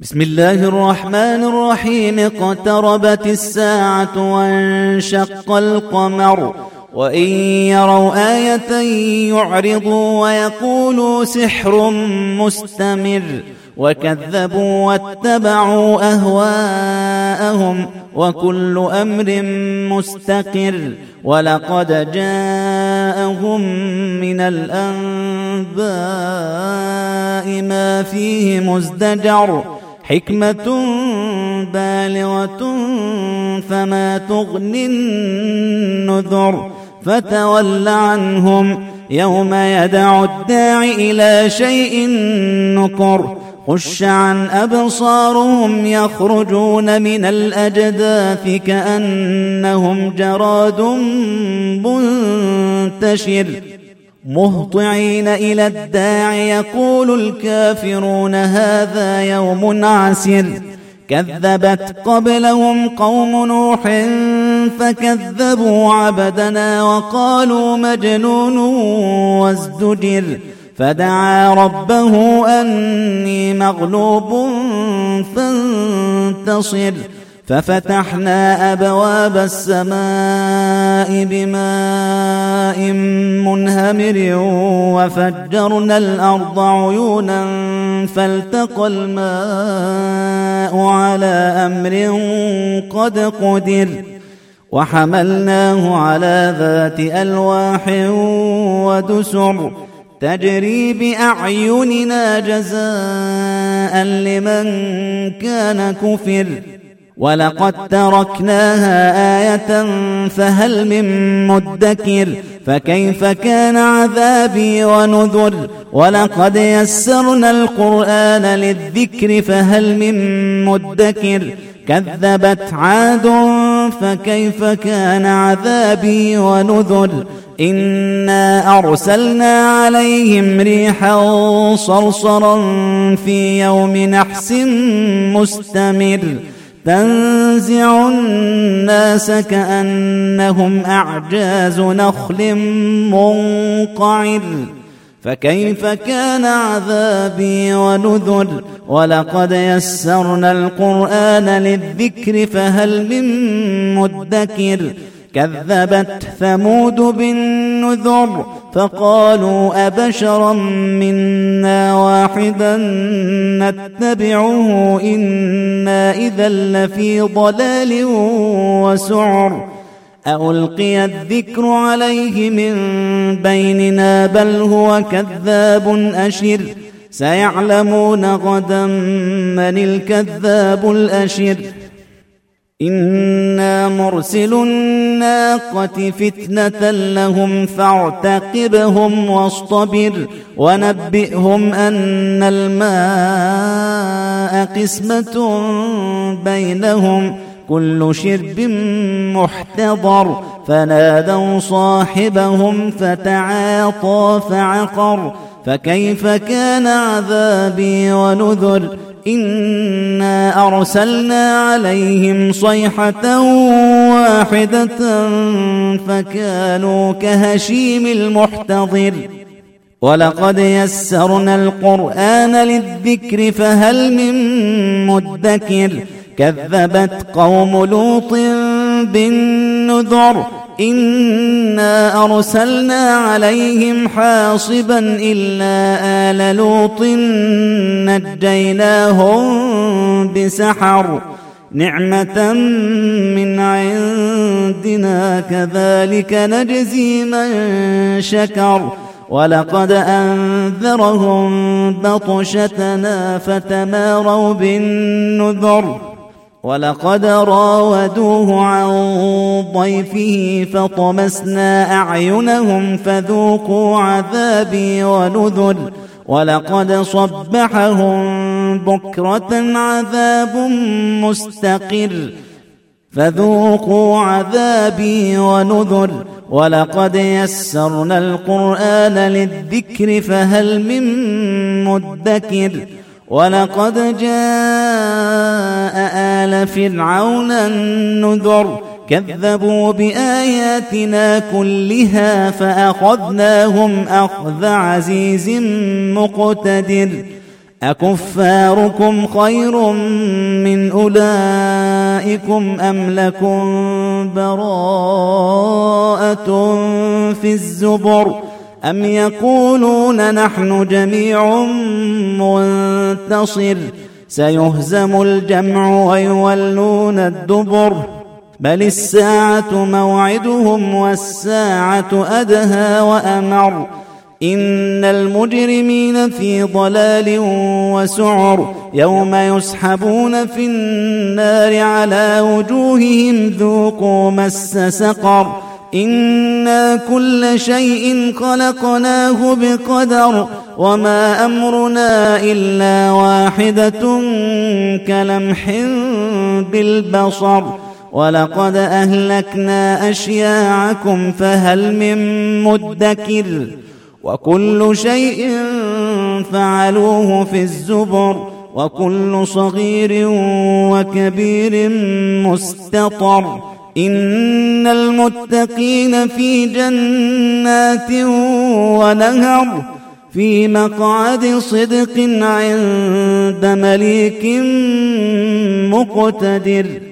بسم الله الرحمن الرحيم. اقتربت الساعة وانشق القمر وإن يروا آية يعرضوا ويقولوا سحر مستمر وكذبوا واتبعوا أهواءهم وكل أمر مستقر ولقد جاءهم من الأنباء ما فيه مزدجر حكمة بالغة فما تغني النذر فتول عنهم يوم يدعو الداعي إلى شيء نكر خش عن أبصارهم يخرجون من الأجداث كأنهم جراد منتشر مهطعين إلى الداعي يقول الكافرون هذا يوم عسر كذبت قبلهم قوم نوح فكذبوا عبدنا وقالوا مجنون وازدجر فدعا ربه أني مغلوب فانتصر ففتحنا أبواب السماء بماء منهمر وفجرنا الأرض عيونا فالتقى الماء على أمر قد قدر وحملناه على ذات ألواح ودسر تجري بأعيننا جزاء لمن كان كفر ولقد تركناها آية فهل من مدكر فكيف كان عذابي ونذر ولقد يسرنا القرآن للذكر فهل من مدكر كذبت عاد فكيف كان عذابي ونذر إنا أرسلنا عليهم ريحا صرصرا في يوم نحس مستمر تنزع الناس كأنهم أعجاز نخل منقعر فكيف كان عذابي ونذر ولقد يسرنا القرآن للذكر فهل من مدكر كذبت ثمود بالنذر فقالوا أبشرا منا واحدا نتبعه إنا إذا لفي ضلال وسعر ألقي الذكر عليه من بيننا بل هو كذاب أشر سيعلمون غدا من الكذاب الأشر إنا مرسل الناقة فتنة لهم فارتقبهم واصطبر ونبئهم أن الماء قسمة بينهم كل شرب محتضر فنادوا صاحبهم فتعاطى فعقر فكيف كان عذابي ونذر إنا أرسلنا عليهم صيحة واحدة فكانوا كهشيم المحتضر ولقد يسرنا القرآن للذكر فهل من مدكر كذبت قوم لوط بالنذر إنا أرسلنا عليهم حاصبا إلا آل لوط نجيناهم بسحر نعمة من عندنا كذلك نجزي من شكر ولقد أنذرهم بطشتنا فتماروا بالنذر ولقد راودوه عن ضيفه فطمسنا أعينهم فذوقوا عذابي ونذر ولقد صبحهم بكرة عذاب مستقر فذوقوا عذابي ونذر ولقد يسرنا القرآن للذكر فهل من مدكر ولقد جاء آل فرعون النذر كذبوا بآياتنا كلها فأخذناهم أخذ عزيز مقتدر أكفاركم خير من أولئكم أم لكم براءة في الزبر أم يقولون نحن جميع منتصر سيهزم الجمع ويولون الدبر بل الساعة موعدهم والساعة أدهى وأمر إن المجرمين في ضلال وسعر يوم يسحبون في النار على وجوههم ذوقوا مس سقر إنا كل شيء خلقناه بقدر وما أمرنا إلا واحدة كلمح بالبصر ولقد أهلكنا أشياعكم فهل من مدكر وكل شيء فعلوه في الزبر وكل صغير وكبير مستطر إن المتقين في جنات ونهر في مقعد صدق عند مليك مقتدر.